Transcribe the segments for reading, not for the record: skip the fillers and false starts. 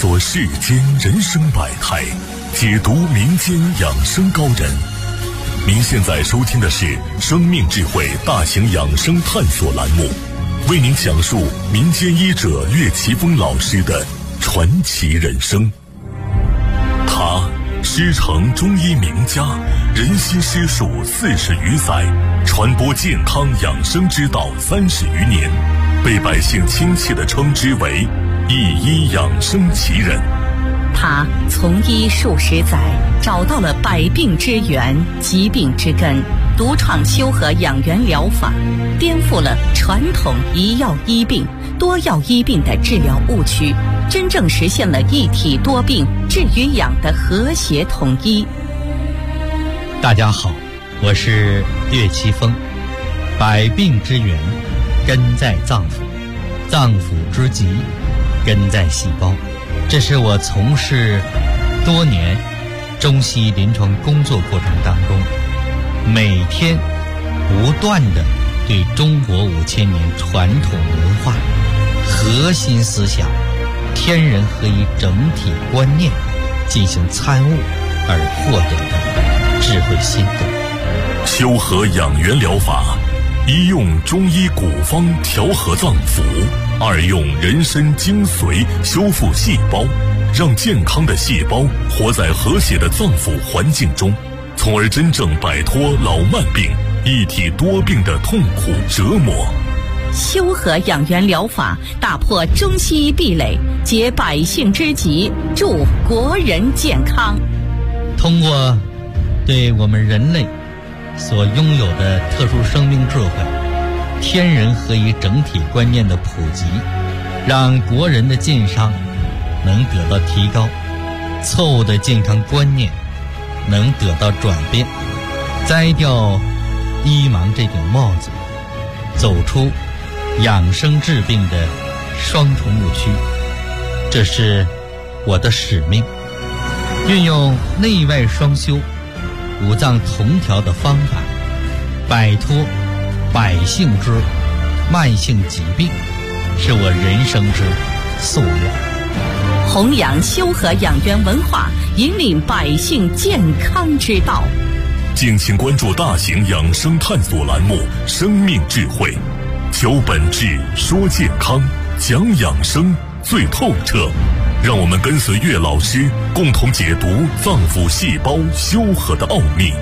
索世间人生百态，解读民间养生高人。您现在收听的是生命智慧大型养生探索栏目，为您讲述民间医者岳奇峰老师的传奇人生。他师承中医名家，人心师术40余载，传播健康养生之道30余年，被百姓亲切地称之为一医养生奇人。 他从医数十载，找到了百病之源、疾病之根，独创修和养元疗法，颠覆了传统一药医病、多药医病的治疗误区，真正实现了一体多病、治与养的和谐统一。 大家好，我是岳奇峰。百病之源根在脏腑，脏腑之疾根在细胞。这是我从事多年中西医临床工作过程当中，每天不断地对中国5000年传统文化核心思想天人合一整体观念进行参悟而获得的智慧心得。 修和养元疗法，一用中医古方调和脏腑，二用人参精髓修复细胞，让健康的细胞活在和谐的脏腑环境中，从而真正摆脱老慢病、一体多病的痛苦折磨。 修和养元疗法打破中西医壁垒，解百姓之急，助国人健康。 通过对我们人类所拥有的特殊生命智慧、天人合一整体观念的普及，让国人的健康能得到提高，错误的健康观念能得到转变，摘掉医盲这顶帽子，走出养生治病的双重误区。这是我的使命，运用内外双修、五脏同调的方法，摆脱百姓之慢性疾病，是我人生之夙愿。 弘扬修和养元文化，引领百姓健康之道。 敬请关注大型养生探索栏目《生命智慧》，求本质，说健康，讲养生最透彻。让我们跟随岳老师，共同解读脏腑细胞修和的奥秘。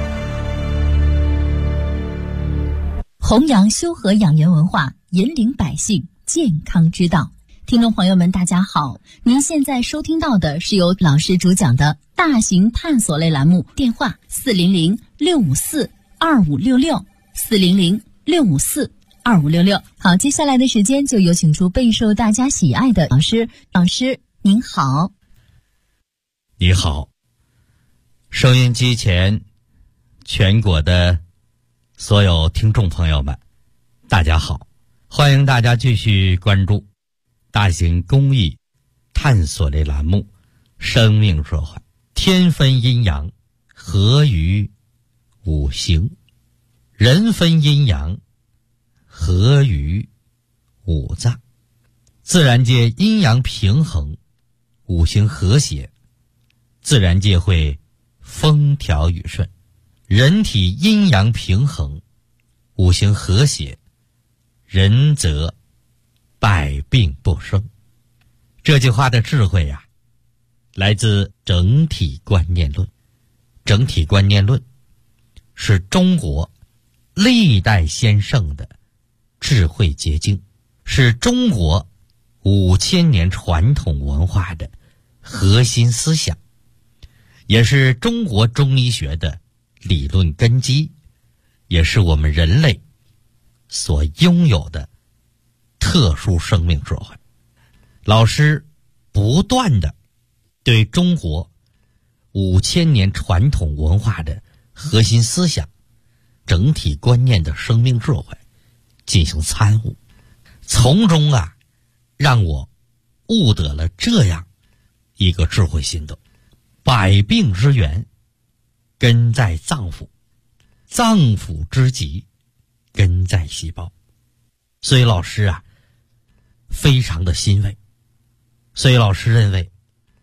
弘扬修和养元文化，引领百姓健康之道。听众朋友们大家好，您现在收听到的是由老师主讲的大型探索类栏目，电话400-654-2566 400-654-2566。好，接下来的时间就有请出备受大家喜爱的老师。老师您好。 你好，收音机前全国的所有听众朋友们大家好，欢迎大家继续关注大型公益探索类栏目《生命智慧》。天分阴阳，合于五行；人分阴阳，合于五脏。自然界阴阳平衡，五行和谐，自然界会风调雨顺；人体阴阳平衡，五行和谐，人则百病不生。这句话的智慧呀，来自整体观念论。整体观念论是中国历代先圣的智慧结晶，是中国5000年传统文化的核心思想，也是中国中医学的理论根基，也是我们人类所拥有的特殊生命智慧。老师不断地对中国5000年传统文化的核心思想、整体观念的生命智慧进行参悟，从中让我悟得了这样一个智慧心得：百病之源根在脏腑，脏腑之疾根在细胞。所以老师非常的欣慰。所以老师认为，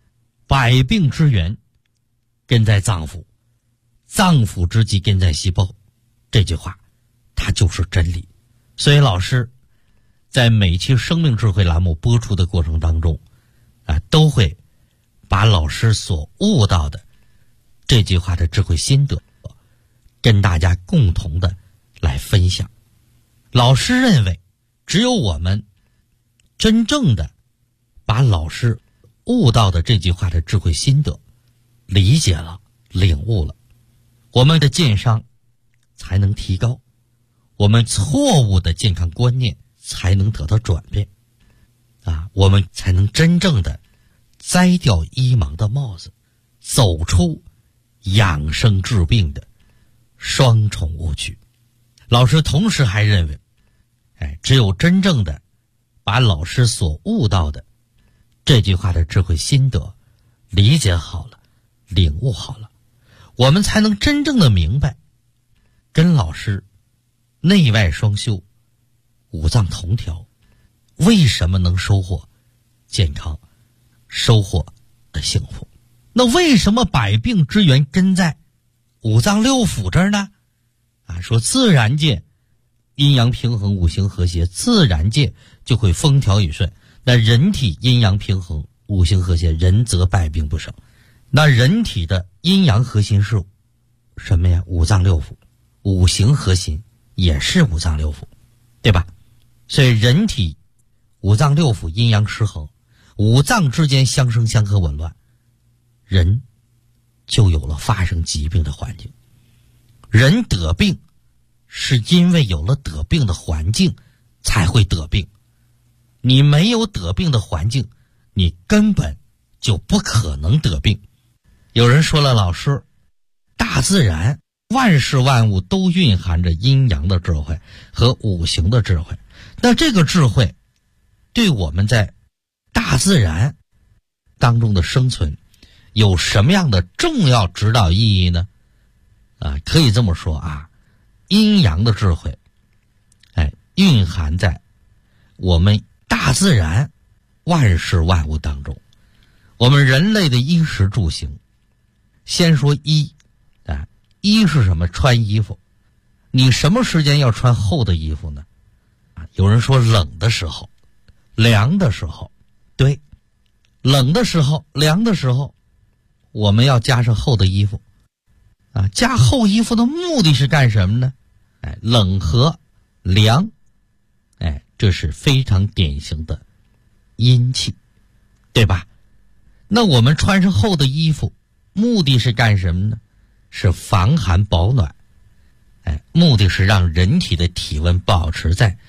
百病之源根在脏腑，脏腑之疾根在细胞，这句话它就是真理。所以老师在每期生命智慧栏目播出的过程当中都会把老师所悟到的这句话的智慧心得跟大家共同的来分享。老师认为，只有我们真正的把老师悟到的这句话的智慧心得理解了、领悟了，我们的健商才能提高，我们错误的健康观念才能得到转变我们才能真正的摘掉医盲的帽子，走出养生治病的双重误区。老师同时还认为，只有真正的把老师所悟到的这句话的智慧心得理解好了、领悟好了，我们才能真正的明白，跟老师内外双修、五脏同调，为什么能收获健康、收获的幸福？那为什么百病之源根在五脏六腑这儿呢？说自然界阴阳平衡、五行和谐，自然界就会风调雨顺。那人体阴阳平衡、五行和谐，人则百病不生。那人体的阴阳核心是什么呀？五脏六腑，五行核心也是五脏六腑，对吧？所以人体五脏六腑阴阳失衡，五脏之间相生相克紊乱，人就有了发生疾病的环境。人得病是因为有了得病的环境才会得病，你没有得病的环境，你根本就不可能得病。有人说了，老师，大自然万事万物都蕴含着阴阳的智慧和五行的智慧，那这个智慧对我们在大自然当中的生存有什么样的重要指导意义呢？可以这么说阴阳的智慧蕴含在我们大自然万事万物当中。我们人类的衣食住行，先说衣衣是什么？穿衣服。你什么时间要穿厚的衣服呢？有人说冷的时候、凉的时候。对，冷的时候、凉的时候我们要加上厚的衣服加厚衣服的目的是干什么呢？冷和凉这是非常典型的阴气，对吧？那我们穿上厚的衣服目的是干什么呢？是防寒保暖目的是让人体的体温保持在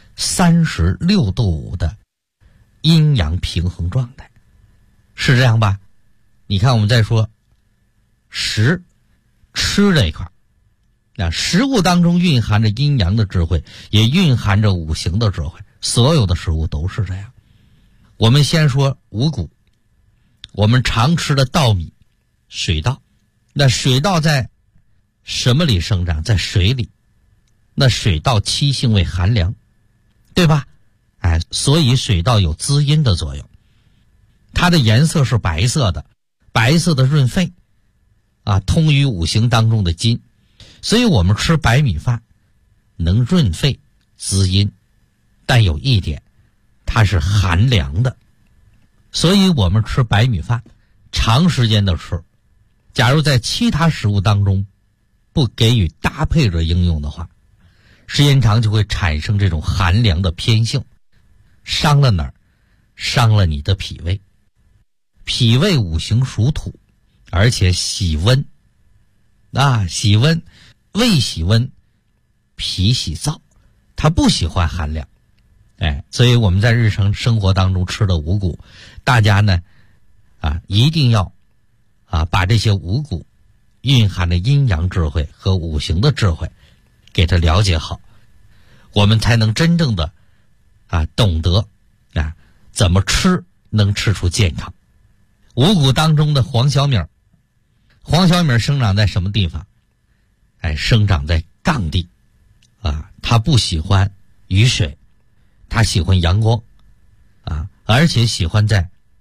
36度5的阴阳平衡状态，是这样吧？你看我们再说吃这一块，食物当中蕴含着阴阳的智慧，也蕴含着五行的智慧，所有的食物都是这样。我们先说五谷，我们常吃的稻米、水稻，那水稻在什么里生长？在水里。那水稻七性为寒凉，对吧？所以水稻有滋阴的作用，它的颜色是白色的，白色的润肺通于五行当中的金，所以我们吃白米饭能润肺滋阴，但有一点，它是寒凉的，所以我们吃白米饭长时间的吃，假如在其他食物当中不给予搭配着应用的话，时间长就会产生这种寒凉的偏性，伤了哪儿？伤了你的脾胃。脾胃五行属土，而且喜温喜温，胃喜温，脾喜燥，它不喜欢寒凉所以我们在日常生活当中吃的五谷，大家呢一定要把这些五谷蕴含的阴阳智慧和五行的智慧给它了解好，我们才能真正的懂得怎么吃能吃出健康。五谷当中的黄小米，黄小米生长在什么地方？生长在杠地它不喜欢雨水，它喜欢阳光而且喜欢在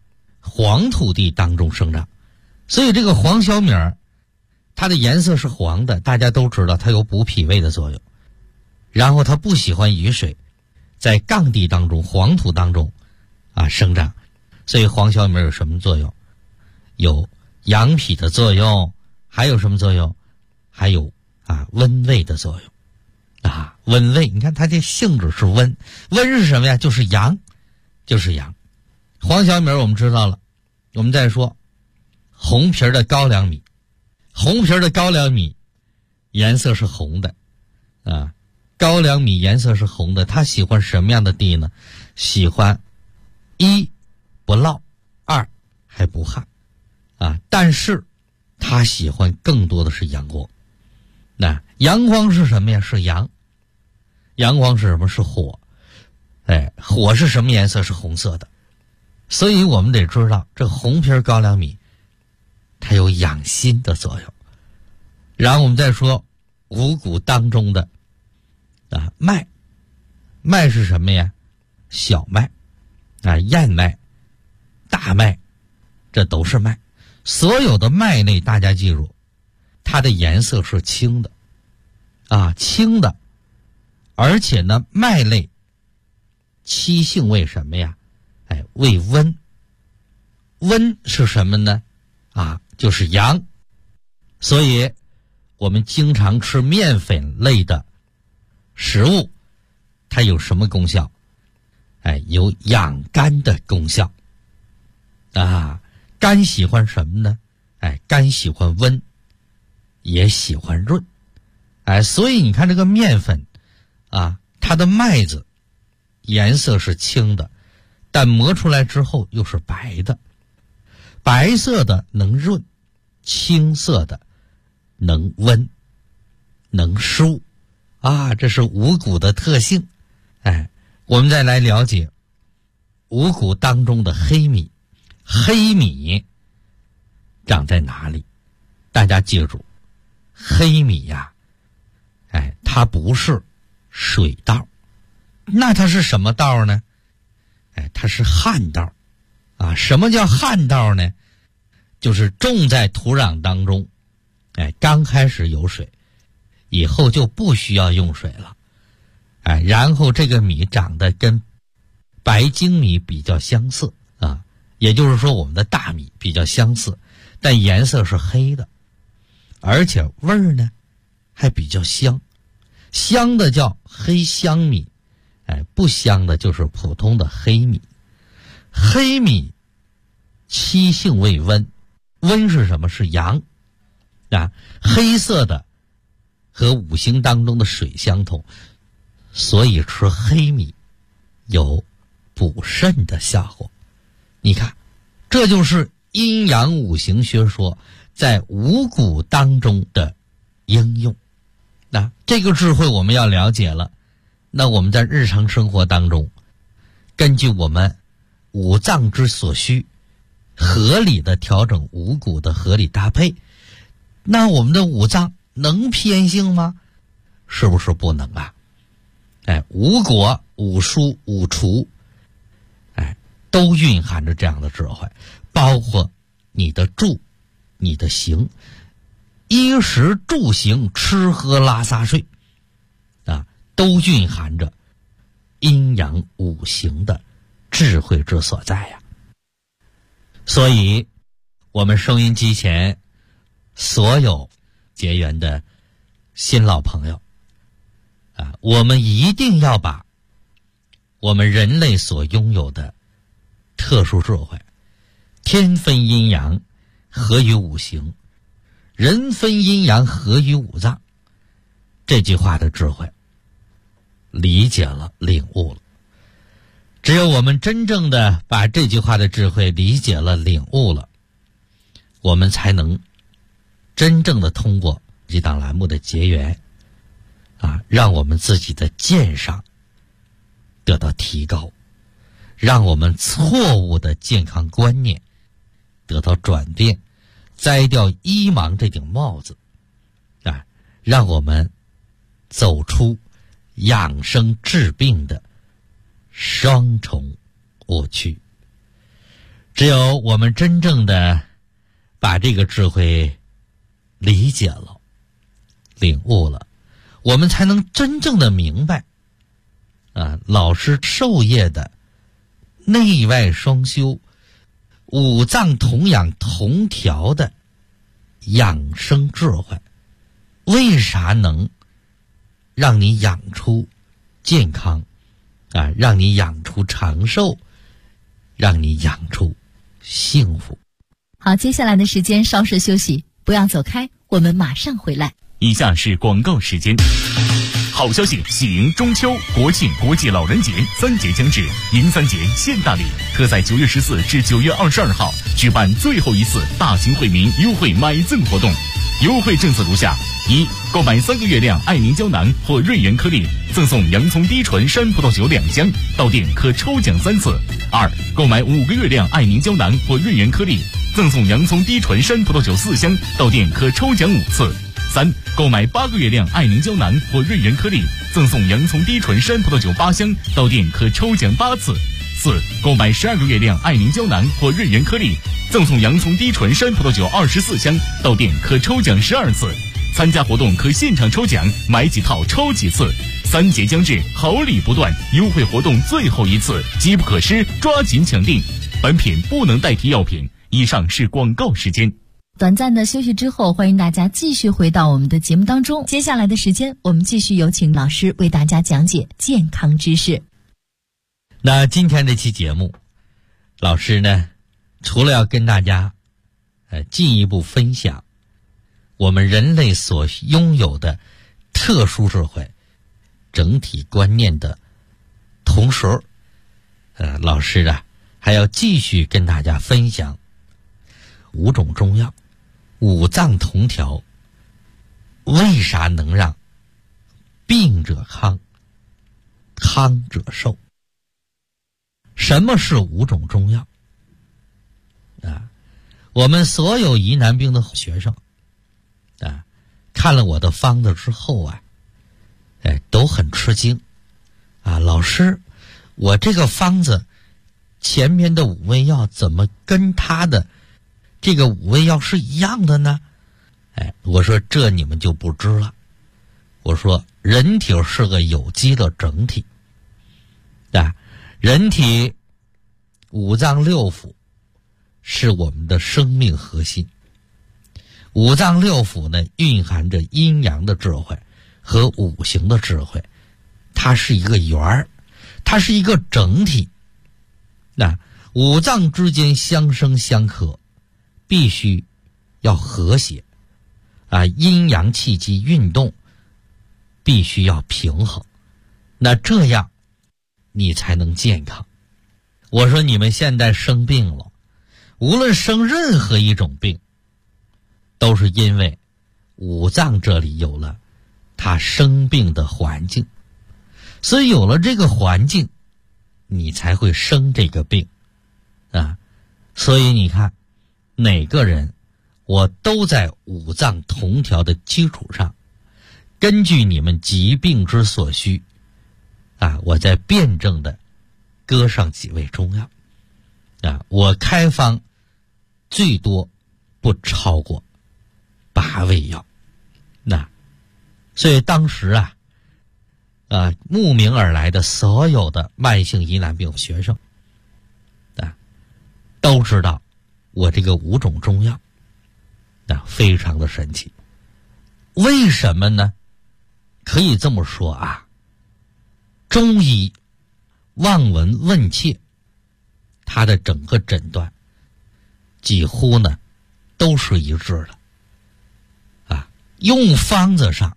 黄土地当中生长，所以这个黄小米它的颜色是黄的，大家都知道它有补脾胃的作用。然后它不喜欢雨水，在杠地当中、黄土当中生长，所以黄小米有什么作用？有养脾的作用，还有什么作用？还有温胃的作用温胃。你看它这性质是温，温是什么呀？就是阳，就是阳。黄小米我们知道了，我们再说红皮的高粱米。红皮的高粱米颜色是红的高粱米颜色是红的，它喜欢什么样的地呢？喜欢一不涝，二还不旱但是它喜欢更多的是阳光。那阳光是什么呀？是阳。阳光是什么？是火。火是什么颜色？是红色的。所以我们得知道这红皮高粱米它有养心的作用。然后我们再说五谷当中的麦。麦是什么呀？小麦燕麦、大麦，这都是麦。所有的麦类大家记住，它的颜色是青的青的。而且呢，麦类七性为什么呀？为温。温是什么呢？就是阳。所以我们经常吃面粉类的食物，它有什么功效？有养肝的功效肝喜欢什么呢？肝喜欢温，也喜欢润。所以你看这个面粉它的麦子颜色是青的，但磨出来之后又是白的。白色的能润，青色的能温，能疏这是五谷的特性。我们再来了解五谷当中的黑米。黑米长在哪里？大家记住，黑米它不是水稻，那它是什么稻呢？它是旱稻什么叫旱稻呢？就是种在土壤当中刚开始有水，以后就不需要用水了然后这个米长得跟白粳米比较相似也就是说我们的大米比较相似，但颜色是黑的，而且味儿呢还比较香。香的叫黑香米不香的就是普通的黑米。黑米七性为温，温是什么？是阳黑色的和五行当中的水相同，所以吃黑米有补肾的效果。你看，这就是阴阳五行学说在五谷当中的应用。这个智慧我们要了解了，那我们在日常生活当中，根据我们五脏之所需，合理的调整五谷的合理搭配，那我们的五脏能偏性吗？是不是不能五果、五蔬、五畜都蕴含着这样的智慧，包括你的住、你的行，衣食住行、吃喝拉撒睡都蕴含着阴阳五行的智慧之所在所以我们收音机前所有结缘的新老朋友我们一定要把我们人类所拥有的特殊智慧，天分阴阳，合于五行，人分阴阳，合于五脏，这句话的智慧理解了，领悟了。只有我们真正的把这句话的智慧理解了，领悟了，我们才能真正的通过这档栏目的结缘让我们自己的鉴赏得到提高，让我们错误的健康观念得到转变，摘掉医盲这顶帽子让我们走出养生治病的双重误区。 只有我们真正的把这个智慧理解了、领悟了，我们才能真正的明白老师授业的内外双修、五脏同养同调的养生智慧，为啥能让你养出健康让你养出长寿，让你养出幸福。 好，接下来的时间稍事休息，不要走开，我们马上回来。 以下是广告时间。好消息，喜迎中秋、国庆、国际老人节3节将至，迎3节献大礼，特在9月14至9月22号举办最后一次大型惠民优惠买赠活动。优惠政策如下：一、购买3个月亮爱凝胶囊或瑞元颗粒，赠送洋葱低醇山葡萄酒2箱，到店可抽奖3次；二、购买5个月亮爱凝胶囊或瑞元颗粒，赠送洋葱低醇山葡萄酒4箱，到店可抽奖5次；三、购买8个月亮爱凝胶囊或瑞元颗粒，赠送洋葱低醇山葡萄酒8箱，到店可抽奖8次；四、购买12个月亮爱凝胶囊或瑞元颗粒，赠送洋葱低醇山葡萄酒24箱，到店可抽奖12次。参加活动可现场抽奖，买几套抽几次。3节将至，好礼不断，优惠活动最后一次，机不可失，抓紧抢订。本品不能代替药品。以上是广告时间。 短暂的休息之后，欢迎大家继续回到我们的节目当中。接下来的时间，我们继续有请老师为大家讲解健康知识。 那今天这期节目，老师呢，除了要跟大家进一步分享我们人类所拥有的特殊智慧、整体观念的同时，老师还要继续跟大家分享5种中药，五脏同调，为啥能让病者康，康者寿？什么是5种中药我们所有疑难病的学生看了我的方子之后都很吃惊老师，我这个方子前面的5味药怎么跟他的这个5味药是一样的呢？我说这你们就不知了。我说人体是个有机的整体人体5脏6腑是我们的生命核心。5脏6腑呢，蕴含着阴阳的智慧和五行的智慧，它是一个圆儿，它是一个整体。5脏之间相生相克，必须要和谐阴阳气机运动必须要平衡，那这样你才能健康。我说你们现在生病了，无论生任何一种病，都是因为5脏这里有了它生病的环境，所以有了这个环境，你才会生这个病所以你看哪个人，我都在5脏同调的基础上，根据你们疾病之所需我在辩证的搁上几味中药我开方最多不超过8味药所以当时慕名而来的所有的慢性疑难病学生都知道我这个5种中药非常的神奇。为什么呢？可以这么说中医望闻问切，它的整个诊断几乎呢都是一致的用方子上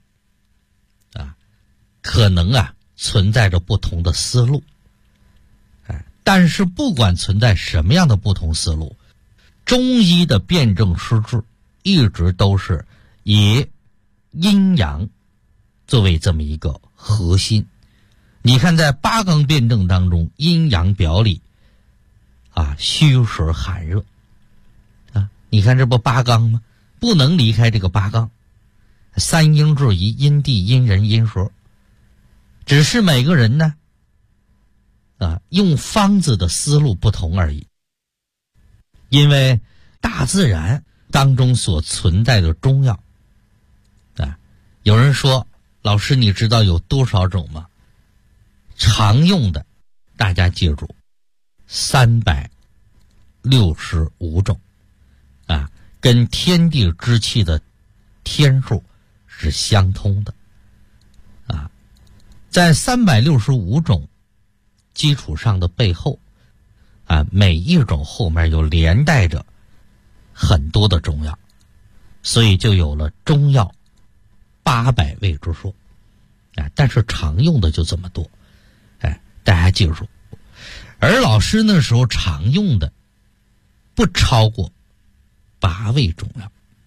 可能存在着不同的思路但是不管存在什么样的不同思路，中医的辩证施治一直都是以阴阳作为这么一个核心。你看在8纲辩证当中，阴阳表里虚实寒热你看这不8纲吗？不能离开这个8纲，3阴制宜，阴地阴人阴蛇，只是每个人呢用方子的思路不同而已因为大自然当中所存在的中药啊，有人说，老师你知道有多少种吗？常用的，大家记住，365种啊，跟天地之气的天数是相通的啊。在365种基础上的背后啊，每一种后面又连带着很多的中药，所以就有了中药800味之说啊。但是常用的就这么多，大家记住。而老师那时候常用的不超过8味中药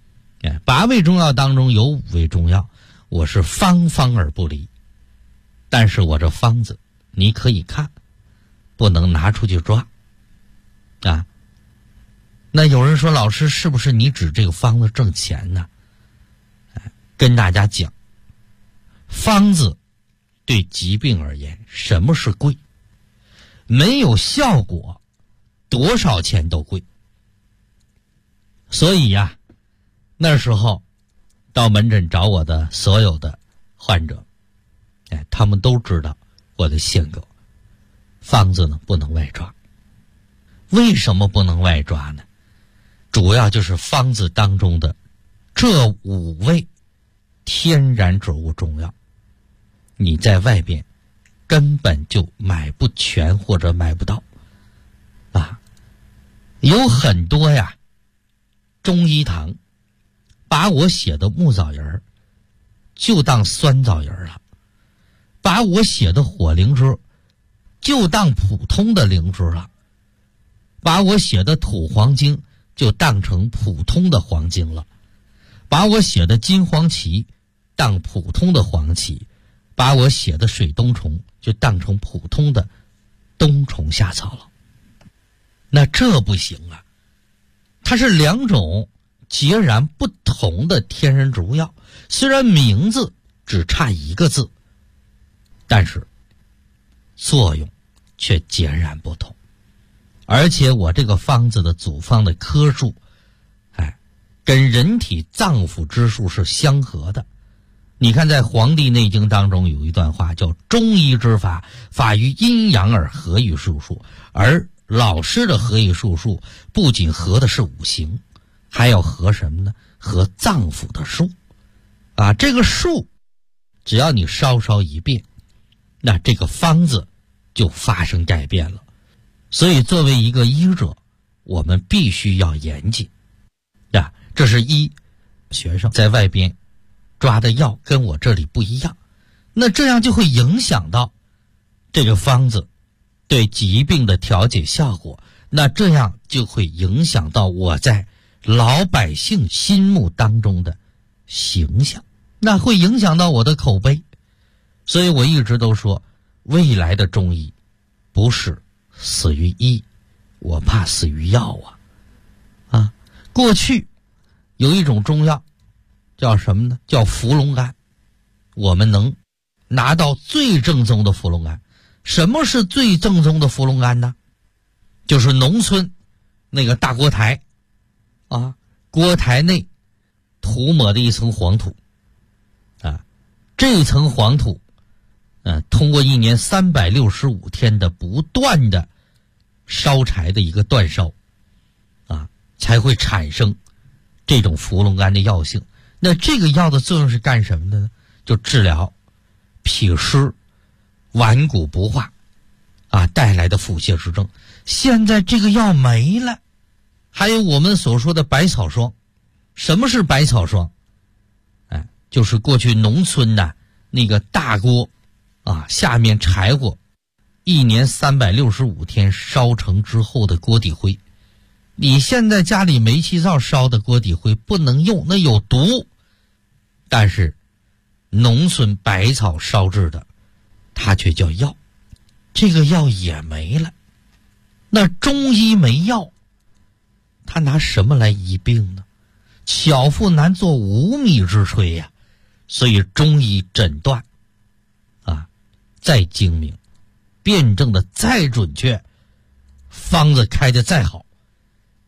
，8味中药当中有5味中药我是方方而不离，但是我这方子你可以看，不能拿出去抓啊。那有人说，老师是不是你指这个方子挣钱呢？跟大家讲，方子对疾病而言，什么是贵？没有效果，多少钱都贵。所以呀，那时候到门诊找我的所有的患者，他们都知道我的性格，方子呢不能外抓。为什么不能外抓呢？主要就是方子当中的这5味天然植物中药，你在外边根本就买不全或者买不到啊。有很多呀中医堂把我写的木枣仁就当酸枣仁了，把我写的火灵芝就当普通的灵芝了，把我写的土黄精就当成普通的黄精了，把我写的金黄芪当普通的黄芪，把我写的水冬虫就当成普通的冬虫夏草了。那这不行啊，它是2种截然不同的天然植物药，虽然名字只差1个字，但是作用却截然不同。而且我这个方子的组方的科数跟人体脏腑之数是相合的。你看在《黄帝内经》当中有一段话叫中医之法，法于阴阳而合于术数。而老师的合于术数不仅合的是5行，还要合什么呢？合脏腑的数啊。这个数只要你稍稍一变，那这个方子就发生改变了。所以作为一个医者，我们必须要严谨啊。这是一，学生在外边抓的药跟我这里不一样，那这样就会影响到这个方子对疾病的调节效果，那这样就会影响到我在老百姓心目当中的形象，那会影响到我的口碑。所以我一直都说，未来的中医不是死于医，我怕死于药啊！过去有一种中药叫什么呢？叫伏龙干。我们能拿到最正宗的伏龙干。什么是最正宗的伏龙干呢？就是农村那个大锅台啊，锅台内涂抹的一层黄土啊，这层黄土通过1年365天的不断的烧柴的一个煅烧啊，才会产生这种伏龙干的药性。那这个药的作用是干什么的呢？就治疗脾湿、顽固不化啊带来的腹泻之症。现在这个药没了。还有我们所说的百草霜。什么是百草霜？就是过去农村的那个大锅啊，下面柴火1年365天烧成之后的锅底灰。你现在家里煤气灶烧的锅底灰不能用，那有毒。但是农村百草烧制的，它却叫药。这个药也没了。那中医没药，他拿什么来医病呢？巧妇难做无米之炊呀。所以中医诊断再精明，辩证的再准确，方子开的再好，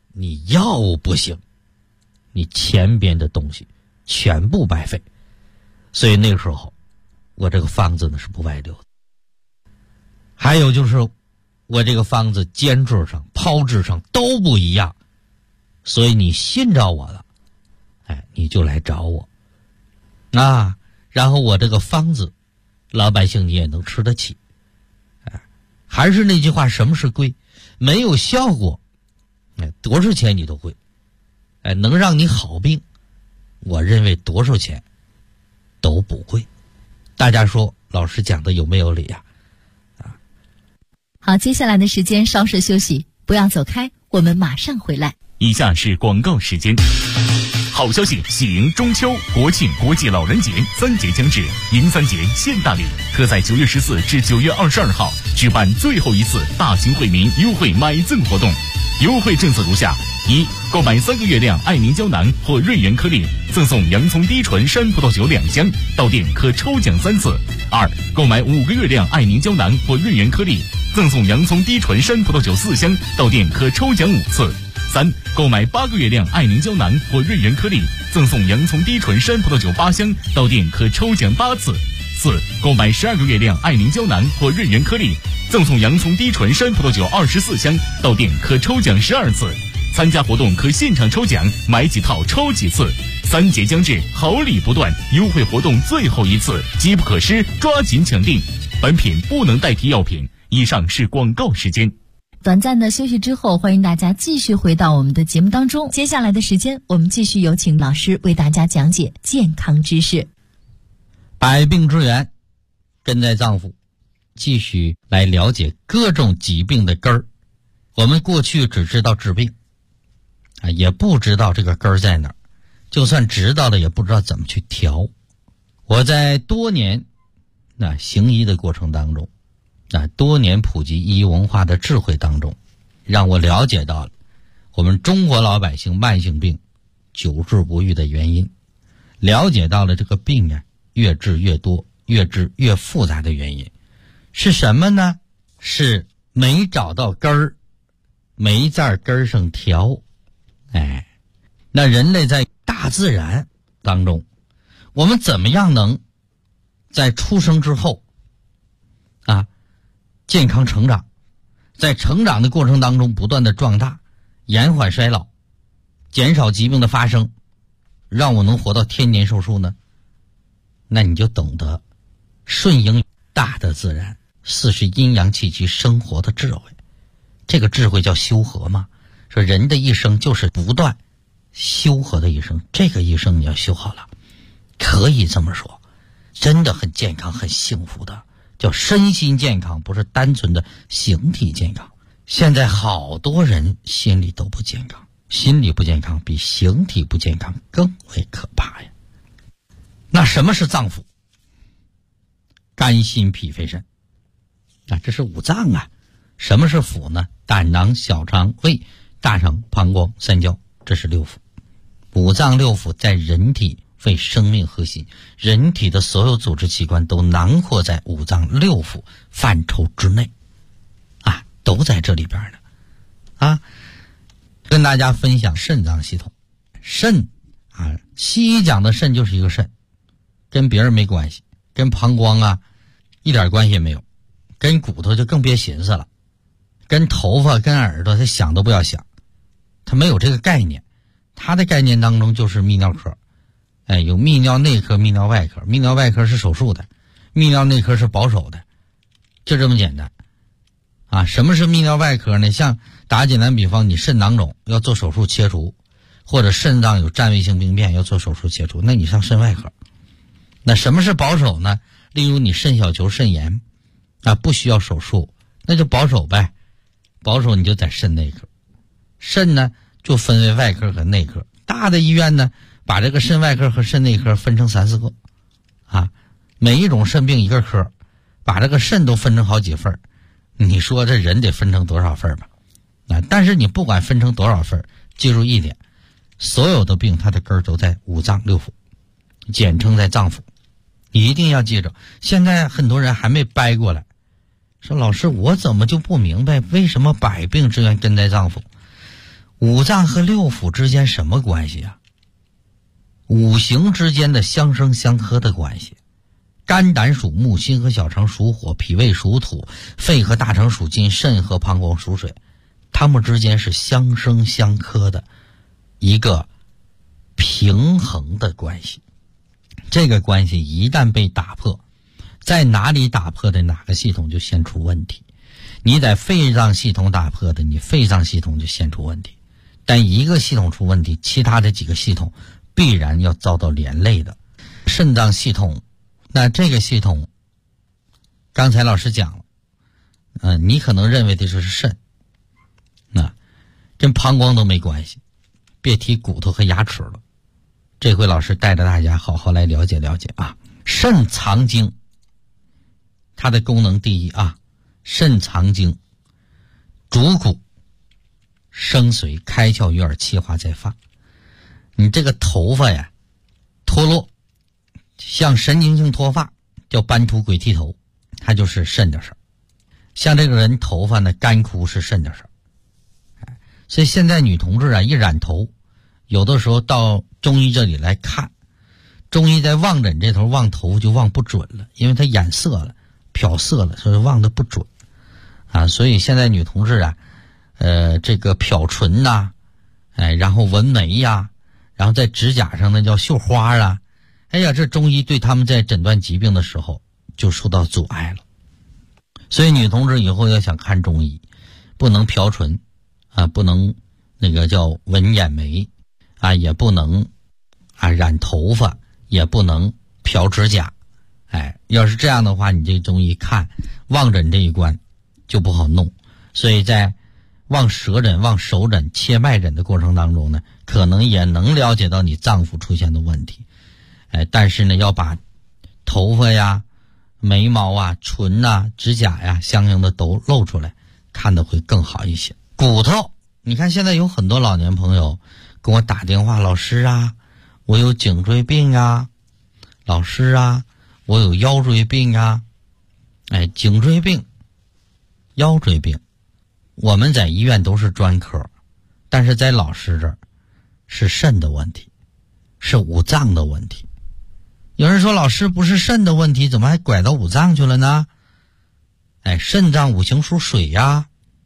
你药不行，你前边的东西全部白费。所以那个时候我这个方子呢是不外流的。还有就是我这个方子煎制上炮制上都不一样，所以你信着我了，你就来找我啊，然后我这个方子老百姓你也能吃得起。还是那句话，什么是贵？没有效果多少钱你都贵，能让你好病，我认为多少钱都不贵。大家说老师讲的有没有理呀？ 好，接下来的时间稍事休息，不要走开，我们马上回来。 以下是广告时间。好消息，喜迎中秋、国庆、国际老人节3节将至，迎3节现大礼，特在9月14至9月22号举办最后一次大型惠民优惠买赠活动。优惠政策如下：一、购买3个月亮爱凝胶囊或瑞元颗粒，赠送洋葱低醇山葡萄酒2箱，到店可抽奖3次；二、购买5个月亮爱凝胶囊或瑞元颗粒，赠送洋葱低醇山葡萄酒4箱，到店可抽奖5次；三、购买8个月亮爱凝胶囊或瑞元颗粒，赠送洋葱低醇山葡萄酒8箱，到店可抽奖8次；四、购买12个月亮爱凝胶囊或瑞元颗粒，赠送洋葱低醇山葡萄酒24箱，到店可抽奖12次。参加活动可现场抽奖，买几套抽几次。3节将至，好礼不断，优惠活动最后一次，机不可失，抓紧抢订。本品不能代替药品。以上是广告时间。 短暂的休息之后，欢迎大家继续回到我们的节目当中。接下来的时间，我们继续有请老师为大家讲解健康知识。 百病之源根在脏腑，继续来了解各种疾病的根儿。我们过去只知道治病也不知道这个根儿在哪儿，就算知道了也不知道怎么去调。我在多年行医的过程当中多年普及医文化的智慧当中，让我了解到了我们中国老百姓慢性病久治不愈的原因，了解到了这个病越治越多越治越复杂的原因是什么呢？是没找到根儿，没在根儿上调。那人类在大自然当中，我们怎么样能在出生之后健康成长，在成长的过程当中不断的壮大，延缓衰老，减少疾病的发生，让我能活到天年寿寿呢？那你就懂得顺应大的自然，40阴阳气机生活的智慧。这个智慧叫修和嘛，说人的一生就是不断修和的一生，这个一生你要修好了，可以这么说，真的很健康很幸福的，叫身心健康，不是单纯的形体健康。现在好多人心理都不健康，心理不健康比形体不健康更为可怕呀。那什么是脏腑？肝心脾肺肾这是五脏啊。什么是腑呢？胆囊、小肠、胃、大肠、膀胱、三焦，这是六腑。五脏六腑在人体为生命核心，人体的所有组织器官都囊括在五脏六腑范畴之内都在这里边呢跟大家分享肾脏系统。肾西医讲的肾就是一个肾，跟别人没关系，跟膀胱一点关系也没有，跟骨头就更别寻思了，跟头发跟耳朵他想都不要想，他没有这个概念。他的概念当中就是泌尿科，有泌尿内科、泌尿外科。泌尿外科是手术的，泌尿内科是保守的，就这么简单什么是泌尿外科呢？像打简单比方，你肾囊肿要做手术切除，或者肾脏有占位性病变要做手术切除，那你上肾外科。那什么是保守呢？例如你肾小球肾炎不需要手术，那就保守呗，保守你就在肾内科。肾呢就分为外科和内科，大的医院呢把这个肾外科和肾内科分成3、4个每一种肾病一个科，把这个肾都分成好几份，你说这人得分成多少份吧？但是你不管分成多少份，记住一点，所有的病它的根儿都在五脏六腑，简称在脏腑。你一定要记着。现在很多人还没掰过来，说老师我怎么就不明白为什么百病之源根在脏腑？ 五脏和六腑之间什么关系啊？五行之间的相生相克的关系。肝胆属木，心和小肠属火，脾胃属土，肺和大肠属金，肾和膀胱属水，它们之间是相生相克的一个平衡的关系。这个关系一旦被打破，在哪里打破的哪个系统就先出问题。你在肺脏系统打破的，你肺脏系统就先出问题。但一个系统出问题，其他的几个系统必然要遭到连累的。肾脏系统，那这个系统刚才老师讲了，你可能认为的是肾，那跟膀胱都没关系，别提骨头和牙齿了。这回老师带着大家好好来了解了解啊。肾藏精，它的功能第一啊，肾藏精，主骨生髓，开窍于耳，气化在发。你这个头发呀脱落，像神经性脱发叫斑秃鬼剃头，它就是肾的事儿。像这个人头发呢干枯是肾的事儿。所以现在女同志啊一染头，有的时候到中医这里来看，中医在望诊这头望头就望不准了，因为它染色了漂色了，所以望得不准啊。所以现在女同志啊这个漂唇呐，然后纹眉呀，然后在指甲上那叫绣花啊，哎呀，这中医对他们在诊断疾病的时候就受到阻碍了。所以女同志以后要想看中医，不能漂唇啊，不能那个叫纹眼眉啊，也不能染头发，也不能漂指甲。要是这样的话，你这中医看望诊这一关就不好弄。所以在望舌诊、望手诊、切脉诊的过程当中呢，可能也能了解到你脏腑出现的问题。但是呢，要把头发呀、眉毛啊、唇啊、指甲呀相应的都露出来，看得会更好一些。骨头，你看现在有很多老年朋友跟我打电话，老师啊，我有颈椎病啊，老师啊，我有腰椎病啊。颈椎病、腰椎病，我们在医院都是专科，但是在老师这儿是肾的问题，是五脏的问题。有人说老师不是肾的问题，怎么还拐到五脏去了呢？肾脏五行属水呀，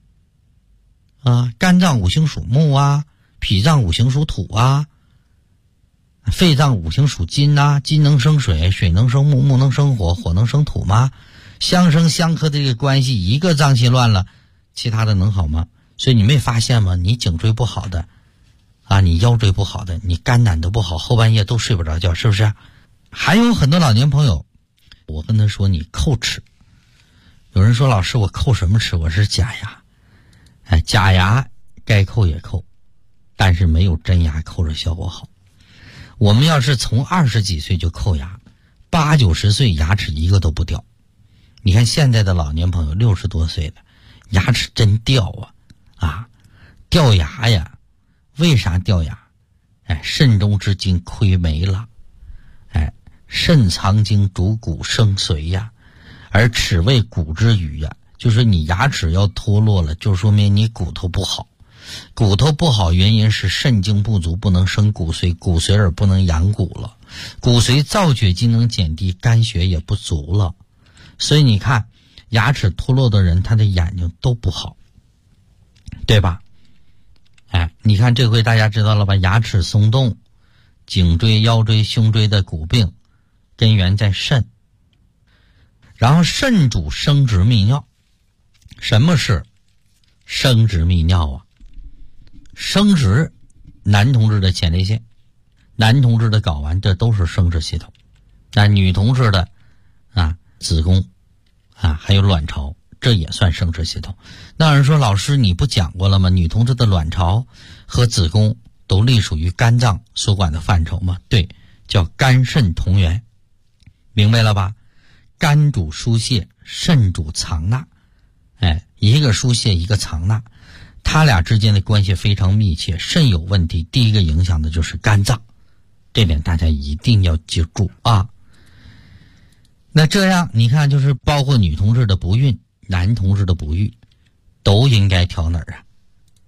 肝脏五行属木啊，脾脏五行属土啊，肺脏五行属金啊，金能生水，水能生木，木能生火，火能生土吗？相生相克的这个关系，一个脏器乱了，其他的能好吗？所以你没发现吗？你颈椎不好的你腰椎不好的，你肝胆都不好，后半夜都睡不着觉，是不是？还有很多老年朋友，我跟他说你叩齿。有人说老师我叩什么齿？我是假牙。假牙该叩也叩，但是没有真牙叩着效果好。我们要是从20几岁就叩牙，80、90岁牙齿一个都不掉。你看现在的老年朋友60多岁的牙齿真掉掉牙呀。为啥掉牙？肾中之精亏没了。肾藏精，主骨生髓呀，而齿为骨之余呀，就是你牙齿要脱落了，就说明你骨头不好。骨头不好原因是肾精不足，不能生骨髓，骨髓而不能养骨了，骨髓造血机能减低，肝血也不足了。所以你看牙齿脱落的人，他的眼睛都不好，对吧？你看这回大家知道了吧？牙齿松动、颈椎、腰椎、胸椎的骨病根源在肾。然后肾主生殖泌尿。什么是生殖泌尿啊？生殖，男同志的前列腺，男同志的睾丸，这都是生殖系统。女同志的子宫还有卵巢，这也算生殖系统。那有人说老师你不讲过了吗？女同志的卵巢和子宫都隶属于肝脏所管的范畴吗？对，叫肝肾同源，明白了吧？肝主疏泄，肾主藏纳，一个疏泄一个藏纳，他俩之间的关系非常密切。肾有问题，第一个影响的就是肝脏，这点大家一定要记住啊。那这样你看，就是包括女同志的不孕、男同志的不育，都应该调哪儿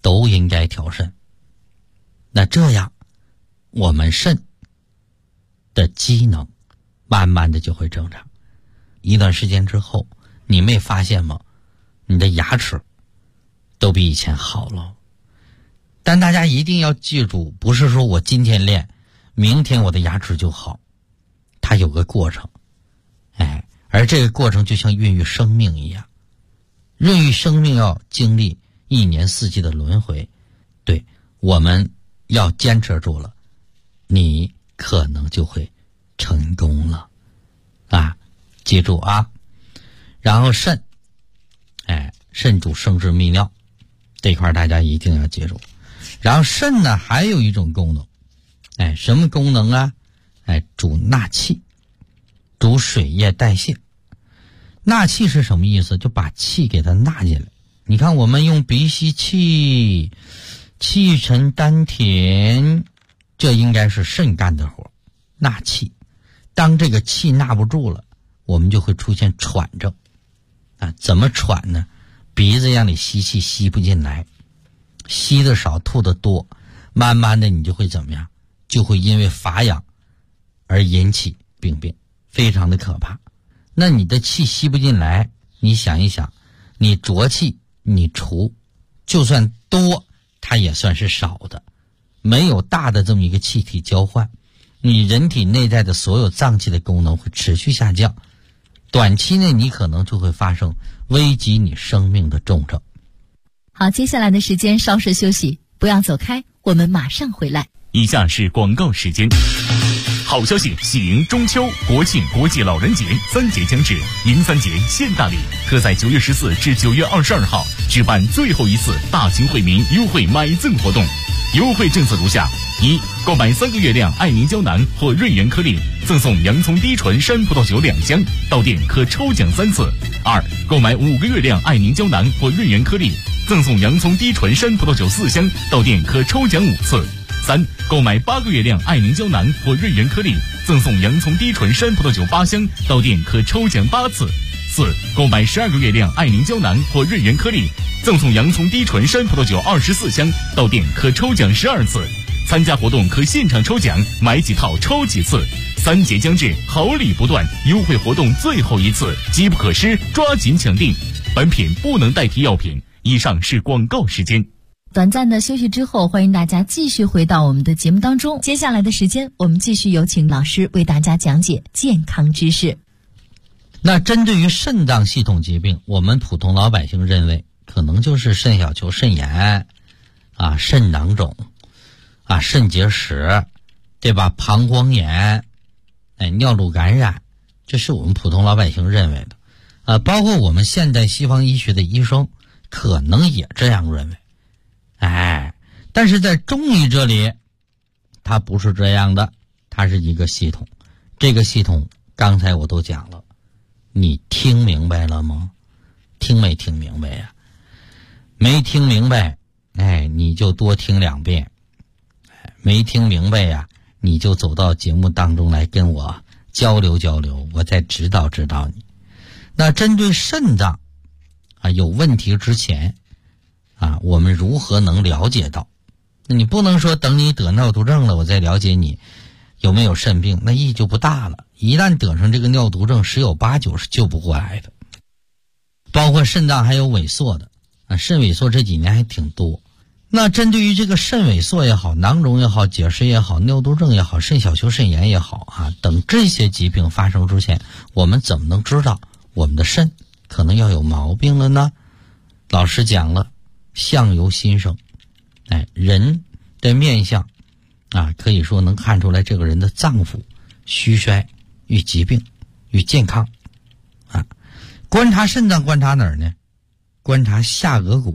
都应该调肾。那这样我们肾的机能慢慢的就会正常。一段时间之后，你没发现吗？你的牙齿都比以前好了。但大家一定要记住，不是说我今天练，明天我的牙齿就好，它有个过程。而这个过程就像孕育生命一样，孕育生命要经历1年4季的轮回。对，我们要坚持住了，你可能就会成功了啊！记住啊。然后肾，肾主生殖泌尿，这块大家一定要记住。然后肾呢还有一种功能，什么功能啊？主纳气，主水液代谢。纳气是什么意思？就把气给它纳进来。你看我们用鼻吸气，气沉丹田，这应该是肾干的活，纳气。当这个气纳不住了，我们就会出现喘症怎么喘呢？鼻子让你吸气吸不进来，吸的少吐的多，慢慢的你就会怎么样？就会因为乏氧而引起病变，非常的可怕。那你的气吸不进来，你想一想，你浊气你除，就算多它也算是少的，没有大的这么一个气体交换，你人体内在的所有脏器的功能会持续下降，短期内你可能就会发生危及你生命的重症。 好，接下来的时间稍事休息，不要走开，我们马上回来。 以下是广告时间。好消息，喜迎中秋、国庆、国际老人节3节将至，迎3节现大礼，特在9月14至9月22号举办最后一次大型惠民优惠买赠活动。优惠政策如下：一、购买3个月亮爱凝胶囊或润元颗粒，赠送洋葱低醇山葡萄酒2箱，到店可抽奖3次；二、购买5个月亮爱凝胶囊或润元颗粒，赠送洋葱低醇山葡萄酒4箱，到店可抽奖5次；三、购买8个月亮爱凝胶囊或润元颗粒，赠送洋葱低醇山葡萄酒8箱，到店可抽奖8次；四、购买12个月亮爱凝胶囊或润元颗粒，赠送洋葱低醇山葡萄酒24箱，到店可抽奖12次。参加活动可现场抽奖，买几套抽几次。3节将至，好礼不断，优惠活动最后一次，机不可失，抓紧抢订。本品不能代替药品。以上是广告时间。 短暂的休息之后，欢迎大家继续回到我们的节目当中。接下来的时间，我们继续有请老师为大家讲解健康知识。 那针对于肾脏系统疾病，我们普通老百姓认为可能就是肾小球肾炎肾囊肿肾结石，对吧？膀胱炎，尿路感染，这是我们普通老百姓认为的包括我们现代西方医学的医生可能也这样认为。但是在中医这里它不是这样的，它是一个系统。这个系统刚才我都讲了，你听明白了吗？听没听明白呀？没听明白你就多听2遍。没听明白呀，你就走到节目当中来跟我交流交流，我再指导指导你。那针对肾脏有问题之前我们如何能了解到？那你不能说等你得尿毒症了我再了解你有没有肾病，那意义就不大了。一旦得上这个尿毒症，10有8九是救不过来的。包括肾脏还有萎缩的肾萎缩这几年还挺多。那针对于这个肾萎缩也好，囊肿也好，结石也好，尿毒症也好，肾小球肾炎也好等这些疾病发生之前，我们怎么能知道我们的肾可能要有毛病了呢？老师讲了，相由心生，人的面相可以说能看出来这个人的脏腑虚衰与疾病与健康观察肾脏观察哪儿呢？观察下颌骨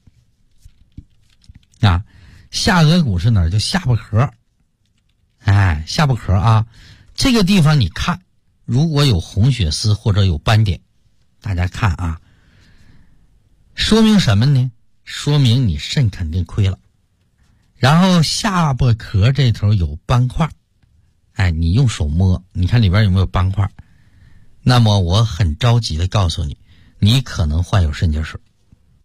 下颌骨是哪儿？就下巴壳下巴壳这个地方你看，如果有红血丝或者有斑点，大家看说明什么呢？说明你肾肯定亏了。然后下巴壳这头有斑块你用手摸，你看里边有没有斑块，那么我很着急的告诉你，你可能患有肾结石。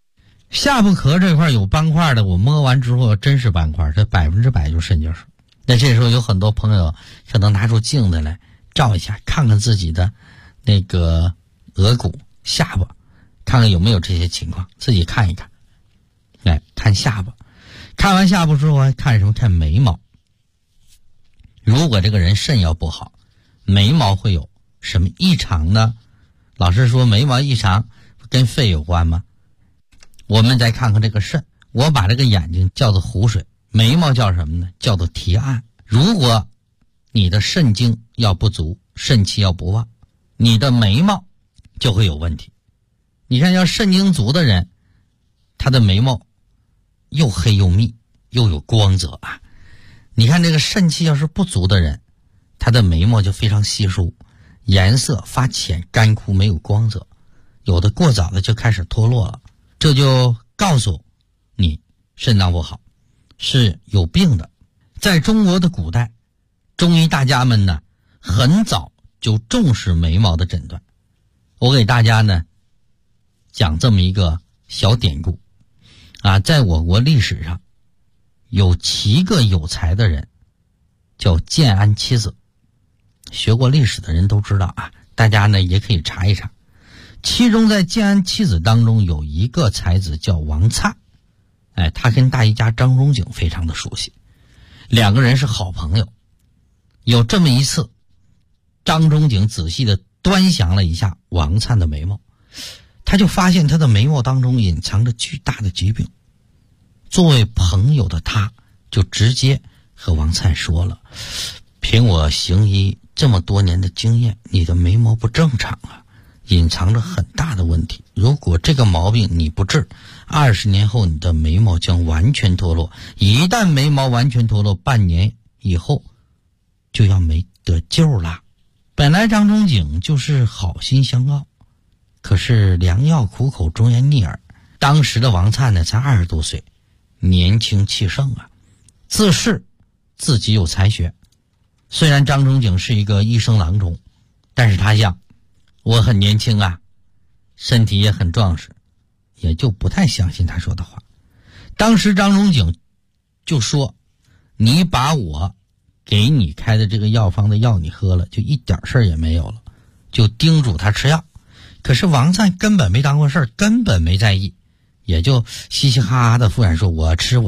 下部壳这块有斑块的，我摸完之后真是斑块，这100%就肾结石。那这时候有很多朋友可能拿出镜子来照一下，看看自己的那个额骨下巴，看看有没有这些情况，自己看一看。看下巴，看完下巴之后还看什么？看眉毛。如果这个人肾要不好，眉毛会有什么异常呢？老师说眉毛异常跟肺有关吗？我们再看看这个肾，我把这个眼睛叫做湖水，眉毛叫什么呢？叫做提按。如果你的肾精要不足，肾气要不旺，你的眉毛就会有问题。你看要肾精足的人，他的眉毛又黑又密又有光泽啊。你看这个肾气要是不足的人，他的眉毛就非常稀疏，颜色发浅干枯，没有光泽，有的过早的就开始脱落了。这就告诉你肾脏不好，是有病的。在中国的古代，中医大家们呢很早就重视眉毛的诊断。我给大家呢讲这么一个小典故啊，在我国历史上有7个有才的人叫建安七子，学过历史的人都知道啊，大家呢也可以查一查。其中在建安七子当中有一个才子叫王粲，他跟大医家张仲景非常的熟悉，两个人是好朋友。有这么一次，张仲景仔细的端详了一下王粲的眉毛，他就发现他的眉毛当中隐藏着巨大的疾病。作为朋友的他就直接和王粲说了，凭我行医这么多年的经验，你的眉毛不正常啊，隐藏着很大的问题，如果这个毛病你不治，20年后你的眉毛将完全脱落，一旦眉毛完全脱落，半年以后就要没得救了。本来张仲景就是好心相告，可是良药苦口忠言逆耳。当时的王粲呢才20多岁，年轻气盛啊，自恃自己有才学。虽然张仲景是一个医生郎中，但是他想我很年轻啊，身体也很壮实，也就不太相信他说的话。当时张仲景就说，你把我给你开的这个药方的药你喝了，就一点事儿也没有了，就叮嘱他吃药。可是王粲根本没当过事儿，根本没在意，也就嘻嘻哈哈的敷衍说我吃，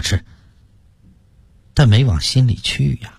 但没往心里去呀。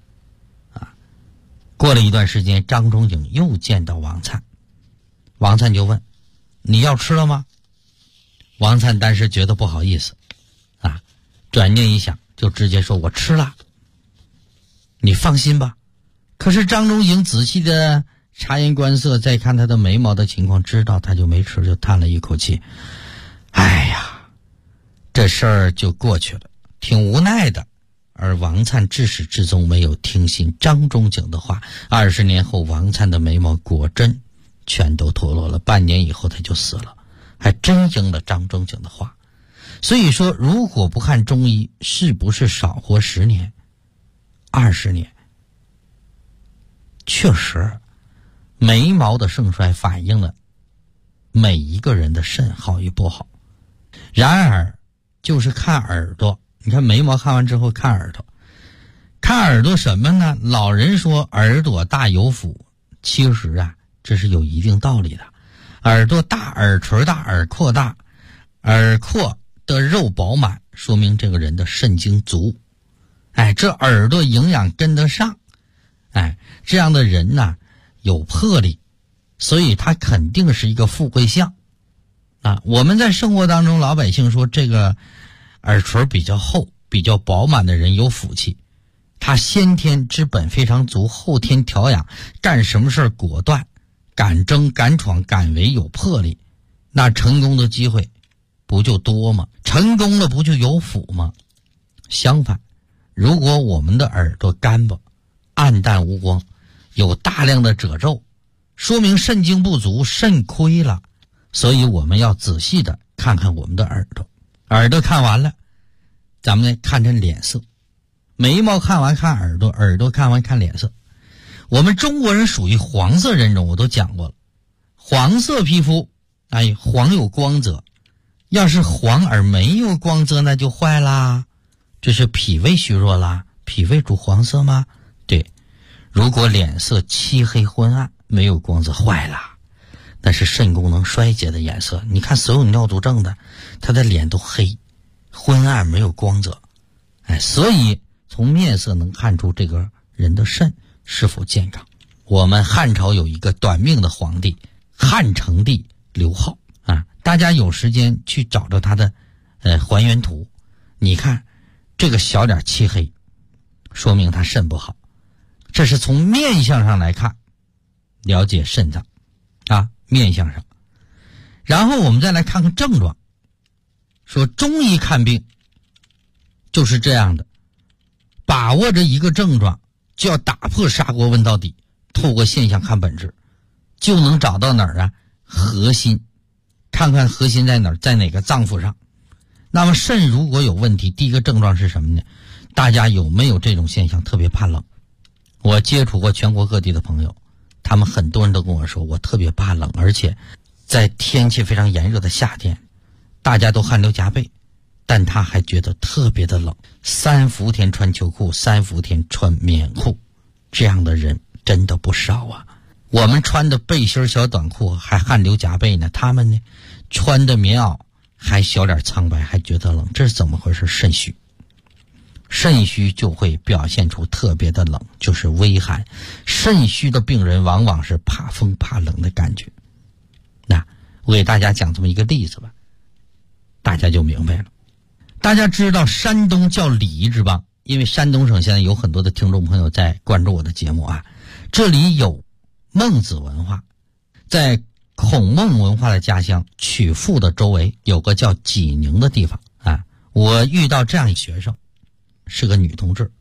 过了一段时间，张仲景又见到王粲，王粲就问，你要吃了吗？王粲当时觉得不好意思啊，转念一想就直接说我吃了，你放心吧。可是张仲景仔细的察言观色，再看他的眉毛的情况，知道他就没吃，就叹了一口气，哎呀，这事儿就过去了，挺无奈的。而王粲至始至终没有听信张仲景的话，20年后王粲的眉毛果真全都脱落了，半年以后他就死了，还真应了张仲景的话。所以说，如果不看中医，是不是少活10年、20年？确实，眉毛的盛衰反映了每一个人的肾好与不好。然而，就是看耳朵，你看眉毛看完之后看耳朵，看耳朵什么呢？老人说耳朵大有福，其实啊，这是有一定道理的。耳朵大，耳垂大，耳廓大，耳廓的肉饱满，说明这个人的肾精足。这耳朵营养跟得上，这样的人呢有魄力，所以他肯定是一个富贵相啊。我们在生活当中，老百姓说这个耳垂比较厚、比较饱满的人有福气，他先天之本非常足，后天调养，干什么事果断，敢争敢闯敢为，有魄力，那成功的机会不就多吗？成功了不就有福吗？相反，如果我们的耳朵干巴、暗淡无光，有大量的褶皱，说明肾精不足，肾亏了。所以我们要仔细的看看我们的耳朵。耳朵看完了，咱们呢看看脸色。眉毛看完看耳朵，耳朵看完看脸色。我们中国人属于黄色人种，我都讲过了。黄色皮肤，黄有光泽， 要是黄而没有光泽，那就坏啦，这是脾胃虚弱啦。脾胃主黄色吗？对。如果脸色漆黑昏暗，没有光泽，坏啦，那是肾功能衰竭的颜色。你看所有尿毒症的，他的脸都黑昏暗，没有光泽。所以从面色能看出这个人的肾是否健康。我们汉朝有一个短命的皇帝汉成帝刘浩啊，大家有时间去找着他的还原图，你看这个小脸漆黑，说明他肾不好。这是从面相上来看了解肾脏啊，面相上。然后我们再来看看症状，说中医看病就是这样的，把握着一个症状就要打破砂锅问到底，透过现象看本质，就能找到哪儿啊？核心，看看核心在哪儿，在哪个脏腑上。那么肾如果有问题，第一个症状是什么呢？大家有没有这种现象？特别怕冷。我接触过全国各地的朋友，他们很多人都跟我说，我特别怕冷，而且在天气非常炎热的夏天，大家都汗流浃背，但他还觉得特别的冷。3伏天穿秋裤，3伏天穿棉裤，这样的人真的不少啊。我们穿的背心小短裤还汗流浃背呢，他们呢穿的棉袄还小脸苍白，还觉得冷，这是怎么回事？肾虚。肾虚就会表现出特别的冷，就是微寒。肾虚的病人往往是怕风怕冷的感觉。那我给大家讲这么一个例子吧，大家就明白了。大家知道山东叫礼仪之邦，因为山东省现在有很多的听众朋友在关注我的节目啊。这里有孟子文化，在孔孟文化的家乡曲阜的周围有个叫济宁的地方啊。我遇到这样一学生，是个女同志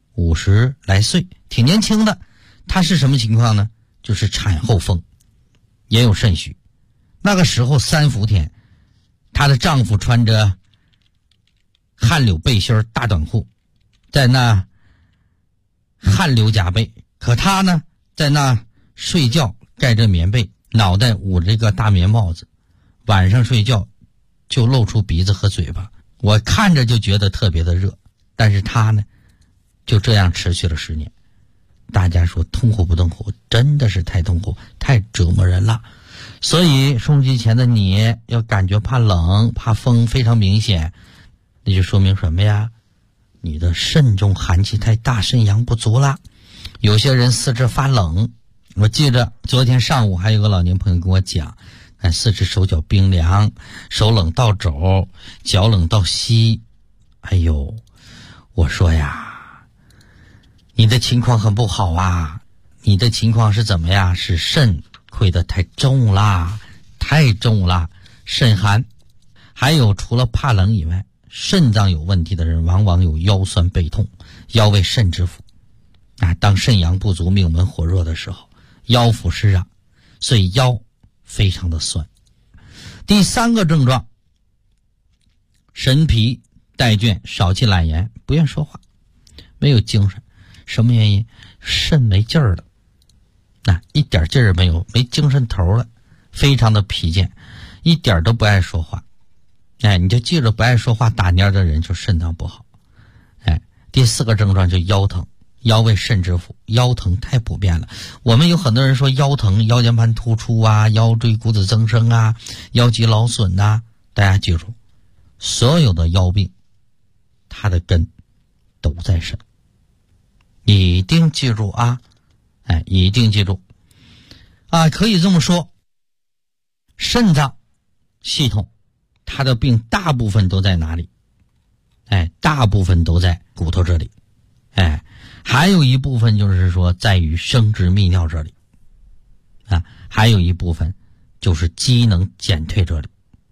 ，50来岁，挺年轻的。她是什么情况呢？就是产后风，也有肾虚。那个时候3伏天，她的丈夫穿着汗流背心大短裤，在那汗流浃背，可她呢在那睡觉，盖着棉被，脑袋捂着一个大棉帽子，晚上睡觉就露出鼻子和嘴巴，我看着就觉得特别的热。但是他呢就这样持续了10年。大家说痛苦不痛苦？真的是太痛苦，太折磨人了。所以收音机前的你要感觉怕冷怕风非常明显，那就说明什么呀？你的肾中寒气太大，肾阳不足了。有些人四肢发冷，我记着昨天上午还有个老年朋友跟我讲，四肢手脚冰凉，手冷到肘，脚冷到膝。哎呦，我说呀，你的情况很不好啊，你的情况是怎么呀？是肾亏得太重啦，太重啦，肾寒。还有除了怕冷以外，肾脏有问题的人往往有腰酸背痛，腰为肾之府啊。当肾阳不足，命门火热的时候，腰腹湿热，所以腰非常的酸。第3个症状，神疲怠倦，少气懒言，不愿说话，没有精神。什么原因？肾没劲儿了，一点劲儿没有，没精神头了，非常的疲倦，一点都不爱说话。你就记着，不爱说话打蔫的人就肾脏不好。第4个症状就腰疼，腰为肾之府，腰疼太普遍了。我们有很多人说腰疼，腰间盘突出啊，腰椎骨质增生啊，腰肌劳损啊。大家记住，所有的腰病它的根都在肾，一定记住啊！一定记住啊！可以这么说，肾脏系统它的病大部分都在哪里？大部分都在骨头这里。还有一部分就是说在于生殖泌尿这里啊，还有一部分就是机能减退这里。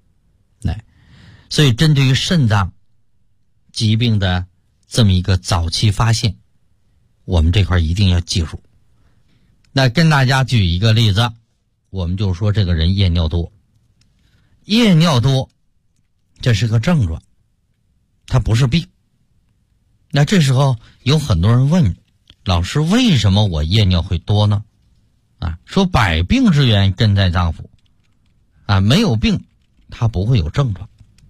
所以针对于肾脏疾病的这么一个早期发现，我们这块一定要记住。那跟大家举一个例子，我们就说这个人夜尿多。夜尿多这是个症状，它不是病。那这时候有很多人问，老师，为什么我夜尿会多呢？说百病之源根在脏腑没有病它不会有症状。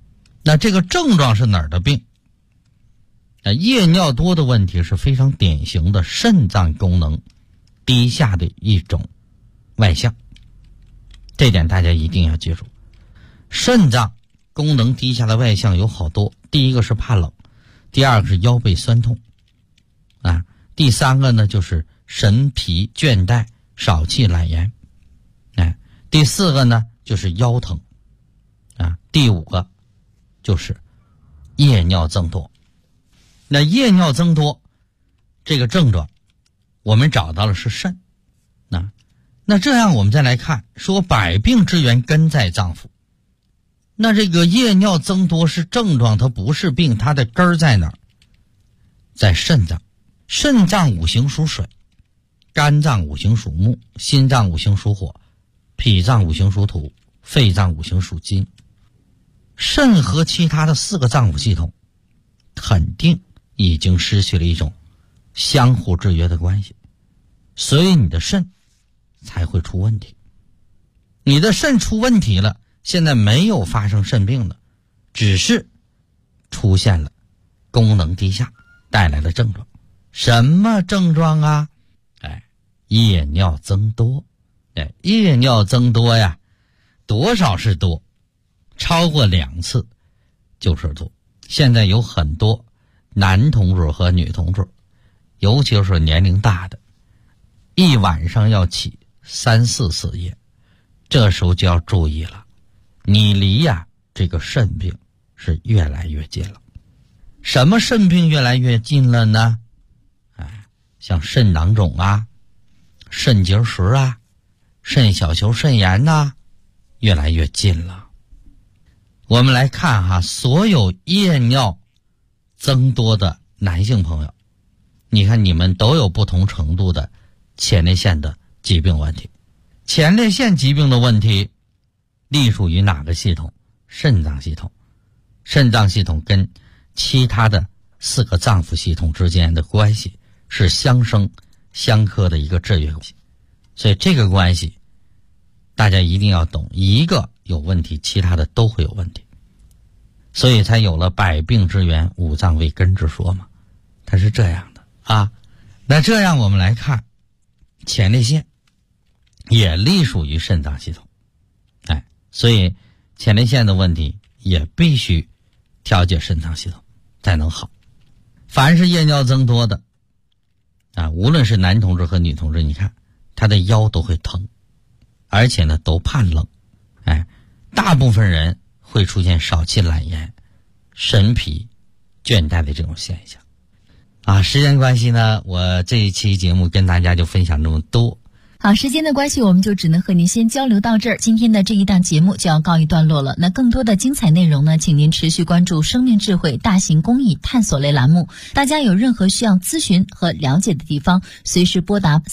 那这个症状是哪儿的病？夜尿多的问题是非常典型的肾脏功能低下的一种外象，这点大家一定要记住。肾脏功能低下的外象有好多，第一个是怕冷，第二个是腰背酸痛第三个呢就是神疲倦怠少气懒言第四个呢就是腰疼第五个就是夜尿增多。那夜尿增多这个症状我们找到了是肾那这样我们再来看，说百病之源根在脏腑，那这个夜尿增多是症状，它不是病，它的根儿在哪儿？在肾脏。肾脏五行属水，肝脏五行属木，心脏五行属火，脾脏五行属土，肺脏五行属金。肾和其他的4个脏腑系统肯定已经失去了一种相互制约的关系，所以你的肾才会出问题。你的肾出问题了，现在没有发生肾病的，只是出现了功能低下带来的症状。什么症状啊？夜尿增多。夜尿增多呀，多少是多？超过2次就是多。现在有很多男同志和女同志，尤其是年龄大的，一晚上要起3、4次夜，这时候就要注意了，你离这个肾病是越来越近了。什么肾病越来越近了呢？像肾囊肿肾结石肾小球肾炎越来越近了。我们来看所有夜尿增多的男性朋友，你看你们都有不同程度的前列腺的疾病问题。前列腺疾病的问题隶属于哪个系统？肾脏系统。肾脏系统跟其他的4个脏腑系统之间的关系是相生相克的一个制约关系，所以这个关系大家一定要懂，一个有问题，其他的都会有问题，所以才有了百病之源五脏为根之说嘛，它是这样的那这样我们来看，前列腺也隶属于肾脏系统，所以前列腺的问题也必须调节肾脏系统才能好。凡是夜尿增多的无论是男同志和女同志，你看他的腰都会疼，而且呢都怕冷。大部分人会出现少气懒言、神疲倦怠的这种现象时间关系呢，我这一期节目跟大家就分享这么多。 好，时间的关系，我们就只能和您先交流到这儿。今天的这一档节目就要告一段落了。那更多的精彩内容呢，请您持续关注生命智慧大型公益探索类栏目。大家有任何需要咨询和了解的地方，随时拨打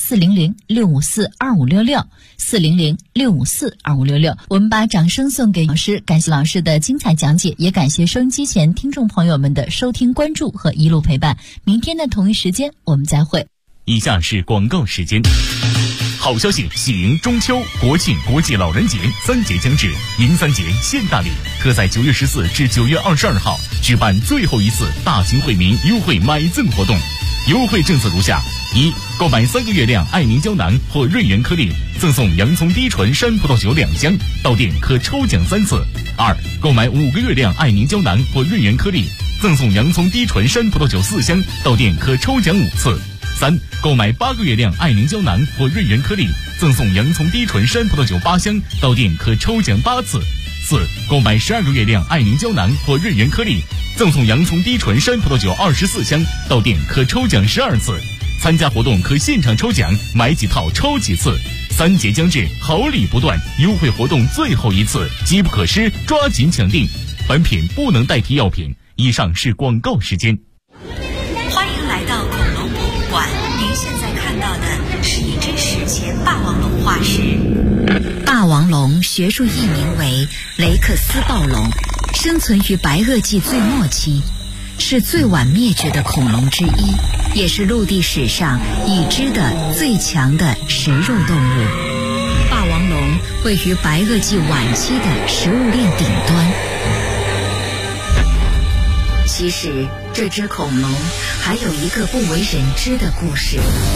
400-654-2566 400-654-2566。我们把掌声送给老师，感谢老师的精彩讲解，也感谢收音机前听众朋友们的收听关注和一路陪伴。明天的同一时间我们再会。 以下是广告时间。好消息！喜迎中秋、国庆、国际老人节3节将至，迎3节献大礼，特在9月14至9月22号举办最后一次大型惠民优惠买赠活动。优惠政策如下：一、购买3个月亮爱凝胶囊或润元颗粒，赠送洋葱低醇山葡萄酒2箱，到店可抽奖3次；二、购买5个月亮爱凝胶囊或润元颗粒，赠送洋葱低醇山葡萄酒4箱，到店可抽奖5次；三、购买8个月亮爱凝胶囊或润元颗粒，赠送洋葱低醇山葡萄酒8箱，到店可抽奖8次；四、购买12个月亮爱凝胶囊或润元颗粒，赠送洋葱低醇山葡萄酒24箱，到店可抽奖12次。参加活动可现场抽奖，买几套抽几次。3节将至，好礼不断，优惠活动最后一次，机不可失，抓紧抢定。本品不能代替药品。以上是广告时间。 欢迎来到恐龙博物馆，您现在看到的是一只史前霸王龙化石。霸王龙学术译名为雷克斯暴龙，生存于白垩纪最末期，是最晚灭绝的恐龙之一，也是陆地史上已知的最强的食肉动物。霸王龙位于白垩纪晚期的食物链顶端， 其实这只恐龙还有一个不为人知的故事。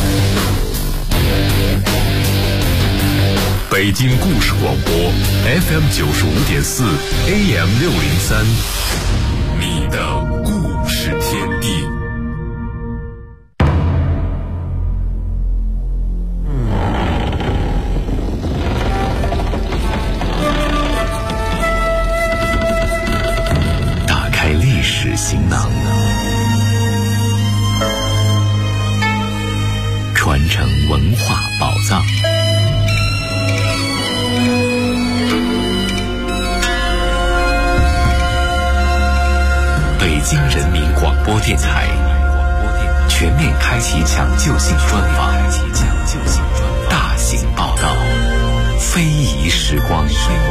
北京故事广播 FM 95.4 AM 603，你的故事天地。打开历史行囊，传承文化宝藏。北京人民广播电台全面开启抢救性专访，大型报道，非遗时光。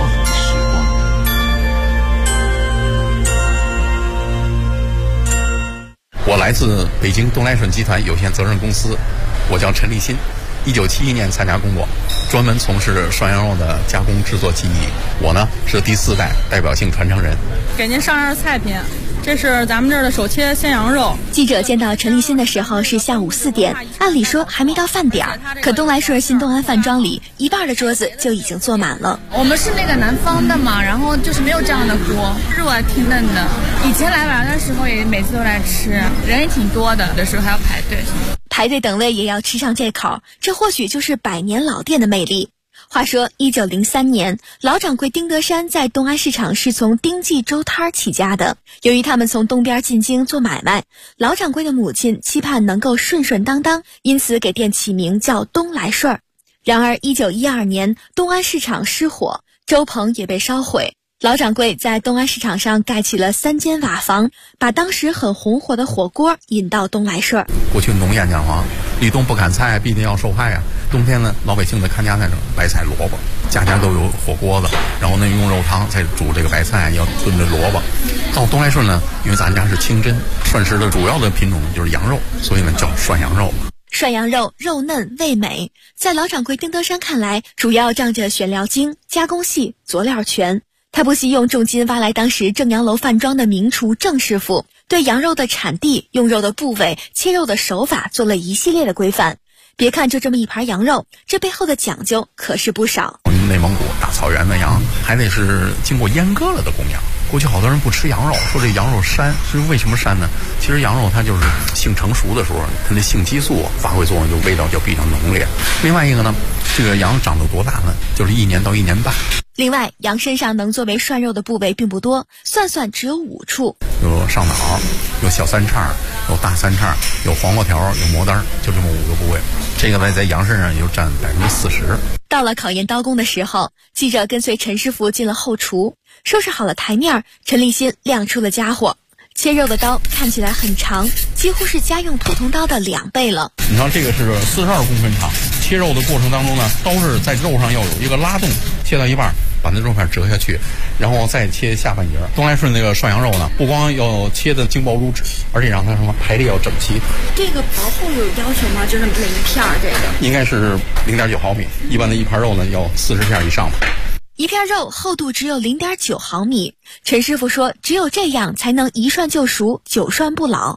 我来自北京东来顺集团有限责任公司，我叫陈立新，1971年参加工作，专门从事涮羊肉的加工制作技艺。我呢是第4代代表性传承人。 给您上样菜品，这是咱们这儿的手切鲜羊肉。 记者见到陈立新的时候是下午4点，按理说还没到饭点儿，可东来顺新东安饭庄里一半的桌子就已经坐满了。 我们是那个南方的嘛，然后就是没有这样的锅，肉还挺嫩的。以前来玩的时候也每次都来吃，人也挺多的，有的时候还要排队。 排队等位也要吃上这口，这或许就是百年老店的魅力。话说1903年，老掌柜丁德山在东安市场是从丁记粥摊起家的。由于他们从东边进京做买卖，老掌柜的母亲期盼能够顺顺当当，因此给店起名叫东来顺。然而1912年，东安市场失火，粥棚也被烧毁。老掌柜在东安市场上盖起了3间瓦房，把当时很红火的火锅引到东来顺。 过去农谚讲话，立冬不砍菜必定要受害啊。冬天呢，老百姓的看家那种白菜萝卜，家家都有火锅子，然后呢用肉汤再煮这个白菜，要炖着萝卜。到东来顺呢，因为咱家是清真，涮食的主要的品种就是羊肉，所以呢叫涮羊肉。 涮羊肉肉嫩味美，在老掌柜丁德山看来，主要仗着选料精、加工细、佐料全。他不惜用重金挖来当时正阳楼饭庄的名厨郑师傅，对羊肉的产地、用肉的部位、切肉的手法做了一系列的规范。别看就这么一盘羊肉，这背后的讲究可是不少。 内蒙古大草原的羊还得是经过阉割了的公羊。过去好多人不吃羊肉，说这羊肉膻，是为什么膻呢？其实羊肉它就是性成熟的时候，它的性激素发挥作用，就味道就比较浓烈。另外一个呢，这个羊长到多大呢？就是1年到1年半。 另外，羊身上能作为涮肉的部位并不多，算算只有5处。 有上脑，有小三叉，有大三叉，有黄瓜条，有磨单，就这么5个部位。这个呢，在羊身上也就占40%。 到了考验刀工的时候，记者跟随陈师傅进了后厨，收拾好了台面，陈立新亮出了家伙。切肉的刀看起来很长，几乎是家用普通刀的2倍了。 你看这个是42公分长，切肉的过程当中呢，刀是在肉上要有一个拉动，切到一半把那肉片折下去，然后再切下半截。东来顺那个涮羊肉呢，不光要切的精薄如纸，而且让它什么排列要整齐。 这个薄厚有要求吗？就是每一片这个应该是0.9毫米，一般的一盘肉呢要40片以上吧。 一片肉厚度只有0.9毫米，陈师傅说只有这样才能一涮就熟，久涮不老。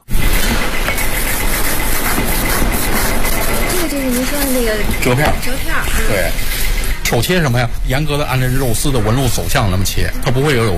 这是您说的那个折片。 对， 手切什么呀？严格的按照肉丝的纹路走向那么切，它不会有